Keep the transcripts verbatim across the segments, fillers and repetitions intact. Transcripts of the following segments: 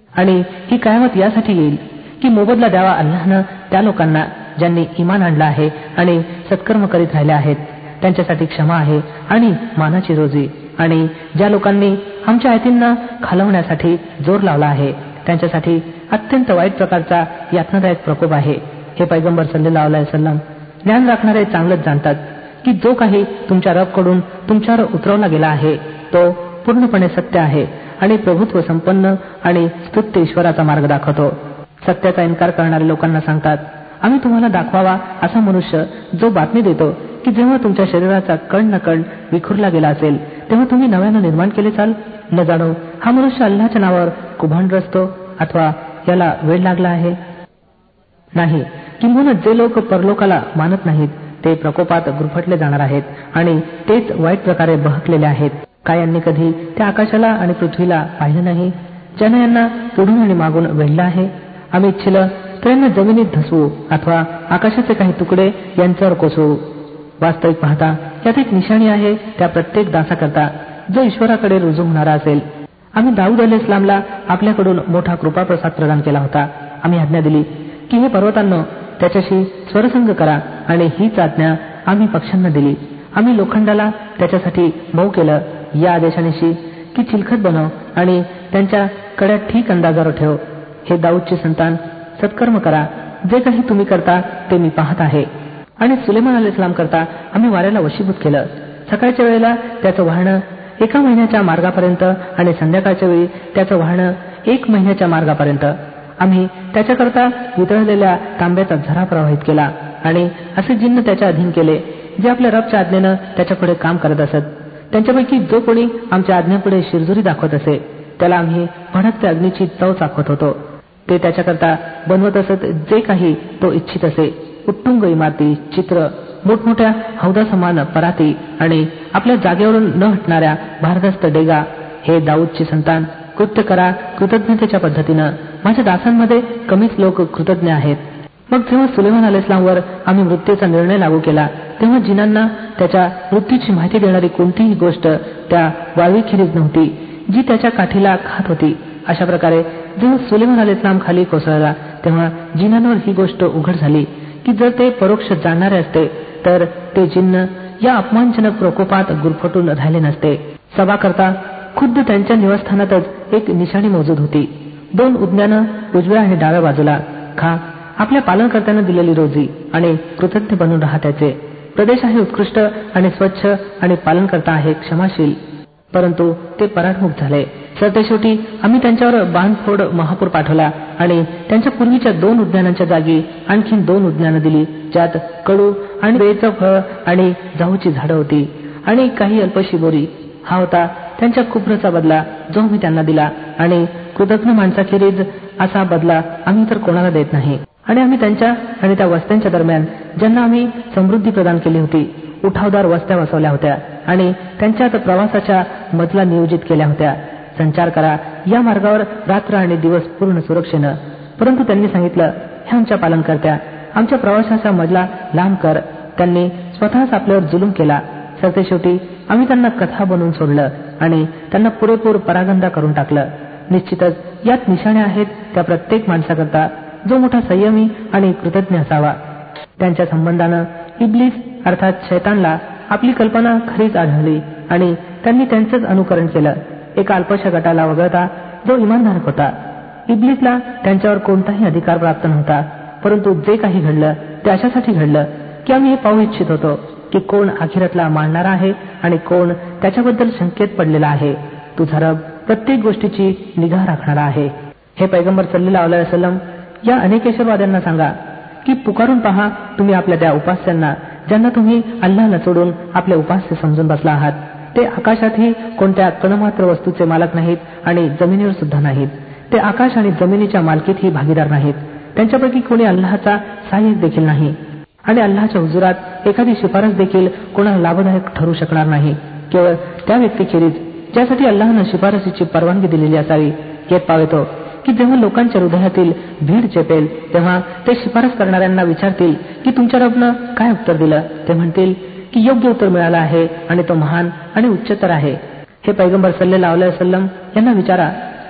आणि ही कयामत यासाठी येईल की मोबदला द्यावा अल्लाहनं त्या लोकांना ज्यांनी इमान आणलं आहे आणि सत्कर्म करीत राहिले आहेत. त्यांच्यासाठी क्षमा आहे आणि मानाची रोजी. आणि ज्या लोकांनी आमच्या आयतींना खालवण्यासाठी जोर लावला आहे त्यांच्यासाठी अत्यंत वाईट प्रकारचा यातनादायक प्रकोप आहे. हे पैगंबर सल्लल्लाहु अलैहि वसल्लम ज्ञान राखणारे चांगलंच जाणतात की जो काही तुमच्या रबकडून तुमच्यावर उतरवला गेला आहे तो पूर्णपणे सत्य आहे आणि प्रभुत्व संपन्न आणि स्तुत्य ईश्वराचा मार्ग दाखवतो. सत्याचा इन्कार करणारे लोकांना सांगतात, आम्ही तुम्हाला दाखवावा असा मनुष्य जो बातमी देतो की जेव्हा तुमच्या शरीराचा कण न कण विखुरला गेला असेल तेव्हा तुम्ही नव्यानं निर्माण केले चाल. न जाणो हा मनुष्य अल्लाच्या नावावर कुभांड रचतो अथवा याला वेळ लागला आहे. नाही, किंबहुना जे लोक परलोकाला मानत नाहीत ते प्रकोपात गुरफटले जाणार आहेत आणि तेच वाईट प्रकारे बहकलेले आहेत. काय यांनी कधी त्या आकाशाला आणि पृथ्वीला पाहिलं नाही ज्यानं यांना पुढून आणि मागून वेढलं आहे? आम्ही इच्छिलं तर यांना जमिनीत धसवू अथवा आकाशाचे काही तुकडे यांच्यावर कोसळू. वास्तविक पाहता यात एक निशाणी आहे त्या प्रत्येक दासाकरता जो ईश्वराकडे रुजू होणारा असेल. आम्ही दाऊद अलैहिस्सलामला आपल्याकडून मोठा कृपाप्रसाद प्रदान केला होता. आम्ही आज्ञा दिली की हे पर्वतांनो त्याच्याशी स्वरसंग करा आणि हीच आज्ञा आम्ही पक्ष्यांना दिली. आम्ही लोखंडाला त्याच्यासाठी मऊ केलं या आदेशानिशी की चिलखत बनव आणि त्यांच्या कड्या ठीक अंदाजावर ठेव. हे दाऊदची संतान, सत्कर्म करा. जे काही तुम्ही करता ते मी पाहत आहे. आणि सुलेमान अलैहिस्सलाम करता आम्ही वाऱ्याला वशीभूत केलं. सकाळच्या वेळेला त्याचं वाहनं एका महिन्याच्या मार्गापर्यंत आणि संध्याकाळच्या वेळी त्याचं वाहनं एक महिन्याच्या मार्गापर्यंत. आम्ही त्याच्याकरता वितळलेल्या तांब्याचा झरा प्रवाहित केला आणि असे जिन्न त्याच्या अधीन केले जे आपल्या रबच्या आज्ञेनं त्याच्यापुढे काम करत असत. त्यांच्यापैकी जो कोणी आमच्या आज्ञेपुढे शिरजुरी दाखवत असे त्याला आम्ही भडकत्या अग्नीची चव चाखवत होतो. ते त्याच्याकरता बनवत असत जे काही तो इच्छित असे. उत्तुंग इमारती, चित्र, मोठमोठ्या हौदासमान पराती आणि आपल्या जागेवरून न हटणाऱ्या भारदस्त डेगा. हे दाऊदची संतान, कृत्य करा कृतज्ञतेच्या पद्धतीनं. माझ्या दासांमध्ये कमीच लोक कृतज्ञ आहेत. मग जेव्हा सुलेमान अलैहिस्सलामवर आम्ही मृत्यूचा निर्णय लागू केला तेव्हा जिनांना त्याच्या मृत्यूची माहिती देणारी कोणतीही गोष्ट त्या वाळवीखेरीज नव्हती जी त्याच्या काठीला खात होती. अशा प्रकारे जेव्हा सुलेमान अलैहिस्सलाम खाली कोसळला तेव्हा जिनांवर ही गोष्ट उघड झाली की जर ते परोक्ष जाणणारे असते तर ते जिन्न या अपमानजनक प्रकोपात गुरफटून राहिले नसते. सभा करता खुद्द त्यांच्या निवासस्थानातच एक निशाणी मौजूद होती. दोन उद्यानं उजव्या आणि डाव्या बाजूला. खा आपल्या पालनकर्त्यानं दिलेली रोजी आणि कृतज्ञ बनून राहा. त्याचे प्रदेश आहे उत्कृष्ट आणि स्वच्छ आणि पालनकर्ता आहे क्षमाशील. परंतु ते पराडमुख झाले. सरतेशेवटी आम्ही त्यांच्यावर बाणफोड महापूर पाठवला आणि त्यांच्या पूर्वीच्या दोन उद्यानांच्या जागी आणखीन दोन उद्यानं दिली ज्यात कडू आणि बेचं फळ आणि जाऊची झाडं होती आणि काही अल्पशी बोरी. हा होता त्यांच्या कुफ्रचा बदला जो आम्ही त्यांना दिला आणि कृतज्ञ माणसाखेरीज असा बदला आम्ही तर कोणाला देत नाही. आणि आम्ही त्यांच्या आणि त्या वस्त्यांच्या दरम्यान ज्यांना आम्ही समृद्धी प्रदान केली होती उठावदार वस्त्या वसवल्या होत्या आणि त्यांच्यात प्रवासाच्या मजला नियोजित केल्या होत्या. संचार करा या मार्गावर रात्र आणि दिवस पूर्ण सुरक्षेनं. परंतु त्यांनी सांगितलं, हे आमच्या पालनकर्त्या आमच्या प्रवासाचा मजला लांब कर. त्यांनी स्वतःच आपल्यावर जुलूम केला. सरतेशेवटी आम्ही त्यांना कथा बनवून सोडलं आणि त्यांना पुरेपूर परागंदा करून टाकलं. निश्चितच यात निशाण्या आहेत त्या प्रत्येक माणसाकरता जो मोठा संयमी आणि कृतज्ञ असावा. त्यांच्या संबंधानं इब्लीस अर्थात शैतानला आपली कल्पना खरीच आढळली आणि त्यांनी त्यांचंच अनुकरण केलं एका अल्पशा गटाला वगळता जो इमानधारक होता. इब्लीसला त्यांच्यावर कोणताही अधिकार प्राप्त नव्हता. परंतु जे काही घडलं ते अशासाठी घडलं की आम्ही हे पाहू इच्छित होतो की कोण आखिरतला मानणारा आहे आणि कोण त्याच्याबद्दल शंकेत पडलेला आहे. तुझा रब प्रत्येक गोष्टीची निगा राखणारा आहे. हे पैगंबर सल्लल्लाहु अलैहि वसल्लम या अनेकेश्वरवाद्यांना सांगा की पुकारून पहा तुम्ही आपल्या त्या उपास्यांना ज्यांना तुम्ही अल्लाहला सोडून आपले उपास्य समजून बसला आहात. ते आकाशातही कोणत्या कणमात्र वस्तूचे मालक नाहीत आणि जमिनीवर सुद्धा नाहीत. ते आकाश आणि जमिनीच्या मालकीतही भागीदार नाहीत. त्यांच्यापैकी कोणी अल्लाहचा सहाय्यक देखील नाही आणि अल्लाहच्या हुजुरात एखादी शिफारस देखील कोणाला लाभदायक ठरू शकणार नाही केवळ त्या व्यक्तीखेरीज ज्यासाठी अल्लाहनं शिफारसीची परवानगी दिलेली असावी. येत पावेतो की जेव्हा लोकांच्या हृदयातील भीड चेपेल तेव्हा ते शिफारस करणाऱ्यांना विचारतील की तुमच्या रबनं काय उत्तर दिलं. ते म्हणतील की योग्य उत्तर मिळालं आहे आणि तो महान आणि उच्चतर आहे. हे पैगंबर सल्लल्लाहु अलैहि वसल्लम यांना विचारा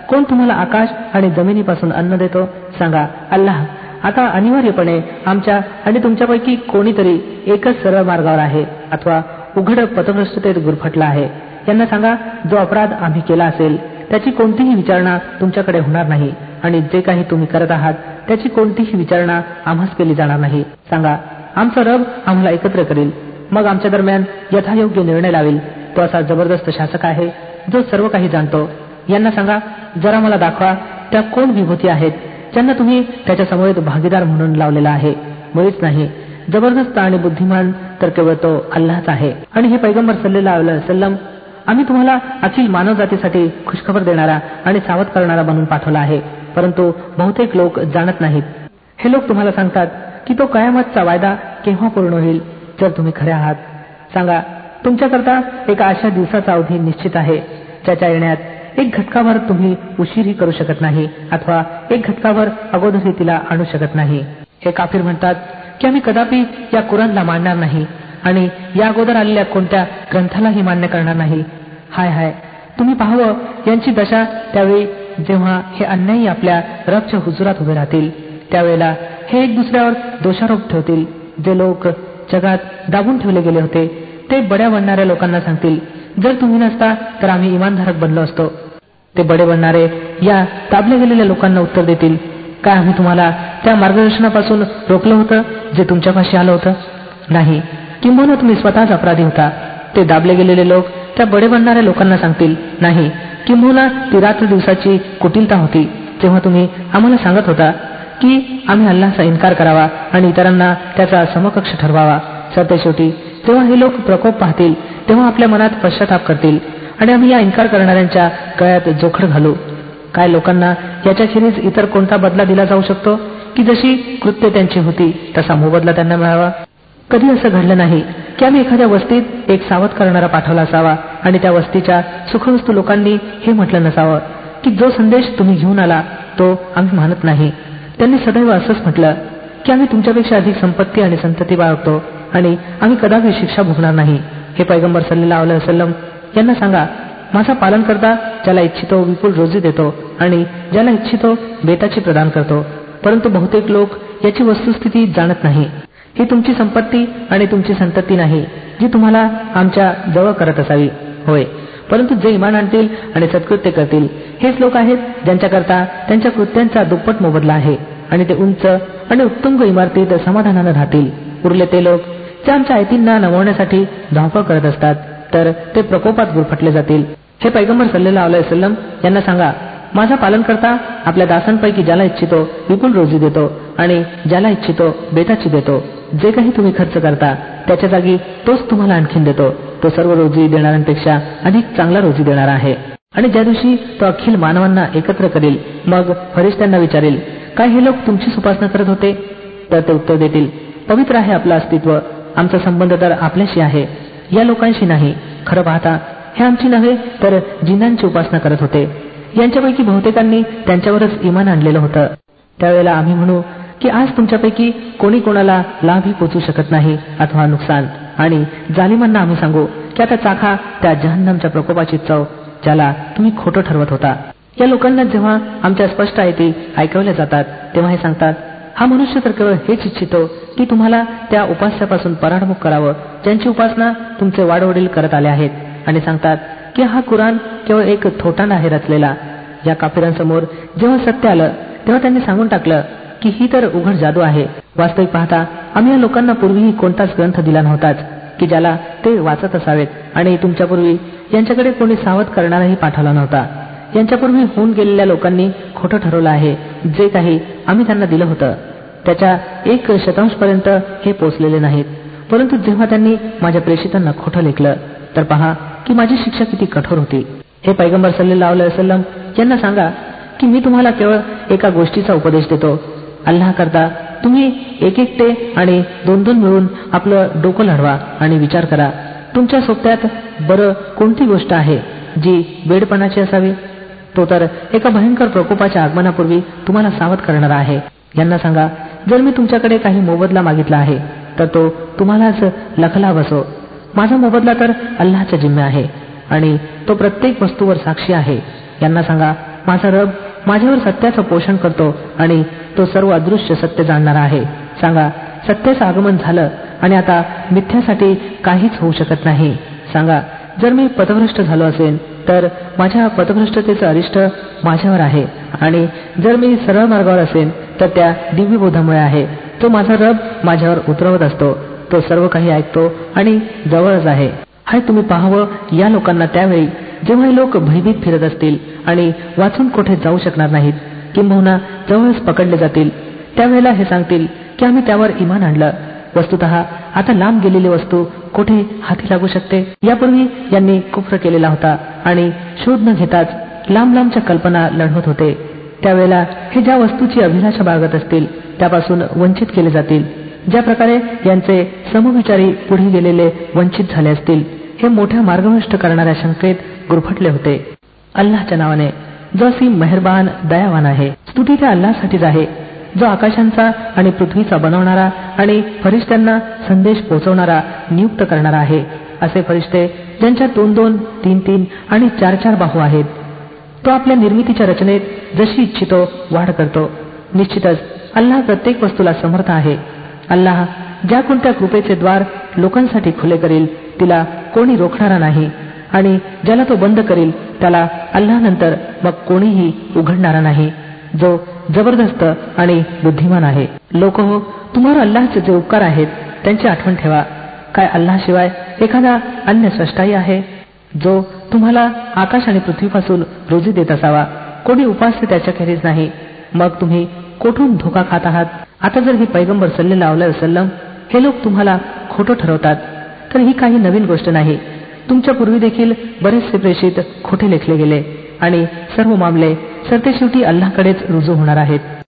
कोण तुम्हाला आकाश आणि जमिनीपासून अन्न देतो? सांगा, अल्लाह. आता अनिवार्यपणे आमच्या आणि तुमच्यापैकी कोणीतरी एकच सरळ मार्गावर आहे अथवा उघड पथभ्रष्टतेत गुरफटला आहे. यांना सांगा, जो अपराध आम्ही केला असेल त्याची कोणतीही विचारणा तुमच्याकडे होणार नाही आणि जे काही तुम्ही करत आहात त्याची कोणतीही विचारणा आम्हास केली जाणार नाही. सांगा, आमचा रब आम्हाला एकत्र करेल, मग आमच्या दरम्यान यथायोग्य निर्णय लावेल. तो असा जबरदस्त शासक आहे जो सर्व काही जाणतो. यांना सांगा, जरा मला दाखवा त्या कोण विभूती आहेत ज्यांना तुम्ही त्याच्या समवेत भागीदार म्हणून लावलेला आहे. मुळीच नाही. जबरदस्त आणि बुद्धिमान तर केवळ तो अल्लाहच आहे. आणि हे पैगंबर सल्लल्लाहु अलैहि वसल्लम आम्ही तुम्हाला अखिल मानवजातीसाठी खुशखबर देणारा आणि सावध करणारा बनवून पाठवला आहे. परंतु बहुतेक लोक जाणत नाहीत. हे लोक तुम्हाला सांगतात की तो कयामतचा वायदा केव्हा पूर्ण होईल जर तुम्ही खरे आहात. सांगा, तुमच्याकरता एका अशा दिवसाचा अवधी निश्चित आहे ज्याच्या येण्यात एक घटकाभर तुम्ही उशीरही करू शकत नाही अथवा एक घटकाभर अगोदरही तिला आणू शकत नाही. हे काफिर म्हणतात की आम्ही कदापि या कुराणला मानणार नाही आणि या अगोदर आलेल्या कोणत्या ग्रंथालाही मान्य करणार नाही. हाय हाय, तुम्ही पाहावं यांची दशा त्यावेळी जेव्हा हे अन्यायी आपल्या रबच्या हुजुरात उभे राहतील. त्यावेळेला हे एक दुसऱ्यावर दोषारोप ठेवतील. जे लोक जगात दाबून ठेवले गेले होते ते बड्या बनणाऱ्या लोकांना सांगतील, जर तुम्ही नसता तर आम्ही इमानधारक बनलो असतो. ते बडे बनणारे या दाबल्या गेलेल्या लोकांना उत्तर देतील, काय आम्ही तुम्हाला त्या मार्गदर्शनापासून रोखलं होतं जे तुमच्यापाशी आलं होतं? नाही, किंबहुना तुम्ही स्वतःच अपराधी होता. ते दाबले गेलेले लोक त्या बडे बनणाऱ्या लोकांना सांगतील, नाही, किंबहुना ती रात्र दिवसाची कुटिलता होती जेव्हा तुम्ही आम्हाला सांगत होता की आम्ही अल्लाहचा इन्कार करावा आणि इतरांना त्याचा समकक्ष ठरवावा. सरतेशेवटी जेव्हा हे लोक प्रकोप पाहतील तेव्हा आपल्या मनात पश्चाताप करतील आणि आम्ही या इन्कार करणाऱ्यांच्या गळ्यात जोखड घालू. काय लोकांना याच्याखेरीज इतर कोणता बदला दिला जाऊ शकतो की जशी कृत्य त्यांची होती तसा मोबदला त्यांना मिळावा? कधी असं घडलं नाही की आम्ही एखाद्या वस्तीत एक सावध करणारा पाठवला असावा आणि त्या वस्तीच्या सुखवस्तू लोकांनी हे म्हटलं नसावं की जो संदेश तुम्ही घेऊन आला तो आम्ही मानत नाही. त्यांनी सदैव असंच म्हटलं की आम्ही तुमच्यापेक्षा अधिक संपत्ती आणि संतती बाळगतो आणि आम्ही कदापि शिक्षा भोगणार नाही. हे पैगंबर सल्लल्लाहु अलैहि वसल्लम यांना सांगा, माझा पालन करता ज्याला इच्छितो विपुल रोजी देतो आणि ज्याला इच्छितो बेताची प्रदान करतो. परंतु बहुतेक लोक याची वस्तुस्थिती जाणत नाही. ही तुमची संपत्ती आणि तुमची संतती नाही जी तुम्हाला आमच्या जवळ करत असावी. होय, परंतु जे इमान आणतील आणि सत्कृत्य करतील हेच लोक आहेत ज्यांच्याकरता त्यांच्या कृत्यांचा दुप्पट मोबदला आहे आणि ते उंच आणि उत्तुंग इमारतीत समाधानानं राहतील. उरले ते लोक जे आमच्या आयतींना नमवण्यासाठी धावपळ करत असतात तर ते प्रकोपात गुरफटले जातील. हे पैगंबर सल्लल्लाहु अलैहि वसल्लम यांना सांगा, माझा पालन करता आपल्या दासांपैकी ज्याला इच्छितो विपुल रोजी देतो आणि ज्याला इच्छितो बेताची देतो. जे काही तुम्ही खर्च करता त्याच्या जागी तोच तुम्हाला आणखीन देतो. तो सर्व रोजी देणाऱ्यांपेक्षा अधिक चांगला रोजी देणारा आहे. आणि ज्या दिवशी तो अखिल मानवांना एकत्र करेल मग फरिश्त्यांना विचारेल, काय हे लोक तुमचीच उपासना करत होते? तर ते उत्तर देतील, पवित्र आहे आपलं अस्तित्व, आमचा संबंध तर आपल्याशी आहे, या लोकांशी नाही. खरं पाहता हे आमची नव्हे तर जिन्नांची उपासना करत होते. यांच्यापैकी बहुतेकांनी त्यांच्यावरच इमान आणलेलं होतं. त्यावेळेला आम्ही म्हणू की आज तुमच्यापैकी कोणी कोणाला लाभही पोचू शकत नाही अथवा नुकसान. आणि जालिमांना आम्ही सांगू की आता चाखा त्या जहन्नमच्या प्रकोपाची चव ज्याला तुम्ही खोटं ठरवत होता. या लोकांना जेव्हा आमच्या स्पष्ट आयती ऐकवल्या जातात तेव्हा हे सांगतात, हा मनुष्य तर केवळ हेच इच्छितो की तुम्हाला त्या उपास्यापासून पराडमुख करावं ज्यांची उपासना तुमचे वाडवडील करत आले आहेत. आणि सांगतात की हा कुराण केवळ एक थोटांड आहे रचलेला. या काफिरांसमोर जेव्हा सत्य आलं तेव्हा त्यांनी सांगून टाकलं की ही तर उघड जादू आहे. वास्तविक पाहता आम्ही या लोकांना पूर्वीही कोणताच ग्रंथ दिला नव्हताच की ज्याला ते वाचत असावेत आणि तुमच्यापूर्वी यांच्याकडे कोणी सावध करणाराही पाठवला नव्हता. यांच्यापूर्वी होऊन गेलेल्या लोकांनी खोटं ठरवलं आहे. जे काही आम्ही त्यांना दिलं होतं त्याच्या एक शतांशपर्यंत हे पोचलेले नाहीत. परंतु जेव्हा त्यांनी माझ्या प्रेषितांना खोटं लेखलं तर पहा की माझी शिक्षा किती कठोर होती. हे पैगंबर सल्लल्लाहु अलैहि वसल्लम यांना सांगा की मी तुम्हाला केवळ एका गोष्टीचा उपदेश देतो. अल्लाह करता तुम्ही एक एकटे आणि दोन दोन मिळून आपलं डोकं लढवा आणि विचार करा, तुमच्या सोप्यात बरं कोणती गोष्ट आहे जी वेडपणाची असावी? तो तर एका भयंकर प्रकोपाच्या आगमनापूर्वी तुम्हाला सावध करणारा आहे. यांना सांगा, जर मी तुमच्याकडे काही मोबदला मागितला आहे तर तो तुम्हालाच लखला बसो. माझा मोबदला तर अल्लाहच्या जिम्मे आहे आणि तो प्रत्येक वस्तूवर साक्षी आहे. यांना सांगा, माझा रब माझ्यावर सत्याचं पोषण करतो आणि तो सर्व अदृश्य सत्य जाणणारा आहे. सांगा, सत्याचं आगमन झालं आणि आता मिथ्यासाठी काहीच होऊ शकत नाही. सांगा, जर मी पथभ्रष्ट झालो असेल तर माझ्या पथभ्रष्टतेचं अरिष्ट माझ्यावर आहे, आणि जर मी सरळ मार्गावर असेल तर त्या दिव्यबोधामुळे आहे. तो माझा रब माझ्यावर उतरवत असतो. तो सर्व काही ऐकतो आणि जवळच आहे. हाय, तुम्ही पाहावं या लोकांना त्यावेळी जेव्हा हे लोक भयभीत फिरत असतील आणि वाचून कोठे जाऊ शकणार नाहीत, किंबहुना जवळच पकडले जातील. त्यावेळेला हे सांगतील की आम्ही त्यावर इमान आणलं. वस्तुतः आता लांब गेलेली वस्तू कोठे हाती लागू शकते? यापूर्वी यांनी कुफ्र केलेला होता आणि शोध न घेताच लांब लांबच्या कल्पना लढवत होते. त्यावेळेला हे ज्या वस्तूची अभिलाषा बाळगत असतील त्यापासून वंचित केले जातील. ज्या प्रकारे यांचे समविचारी पुढे गेलेले वंचित झाले असतील, हे मोठ्या मार्गभ्रष्ट करणाऱ्या शंकेत गुरफटले होते. अल्लाहच्या नावाने, जो असीम मेहरबान दयावान आहे. स्तुती त्या अल्लाहसाठीच आहे, जो आकाशांचा आणि पृथ्वीचा बनवणारा आणि फरिश्त्यांना संदेश पोहोचवणारा नियुक्त करणारा आहे. असे फरिश्ते ज्यांच्या दोन दोन तीन तीन आणि चार चार बाहू आहेत. तो आपल्या निर्मितीच्या रचनेत जशी इच्छितो वाढ करतो. निश्चितच अल्लाह प्रत्येक वस्तूला समर्थ आहे. अल्लाह ज्या कोणत्या कृपेचे द्वार लोकांसाठी खुले करील तिला कोणी रोखणारा नाही, आणि ज्याला तो बंद करील त्याला अल्लाह नंतर मग कोणीही उघडणारा नाही, जो जबरदस्त आणि बुद्धिमान आहे. लोक हो, तुम्हाला अल्लाहचे जे उपकार आहेत त्यांची आठवण ठेवा. काय अल्लाहशिवाय एखादा अन्य स्रष्टाही आहे जो तुम्हाला आकाश आणि पृथ्वीपासून रोजी देत असावा? कोणी उपास्य त्याच्याखेरीज नाही. मग तुम्ही कोठून धोका खात आहात? आता जर हे पैगंबर सल्लल्लाहु अलैहि वसल्लम हे लोक तुम्हाला खोटं ठरवतात तर ही काही नवीन गोष्ट नाही. तुमच्या पूर्वी देखील बरेचसे प्रेषित खोटे लेखले गेले आणि सर्व मामले सरतेशेवटी अल्लाहकडेच रुजू होणार आहेत.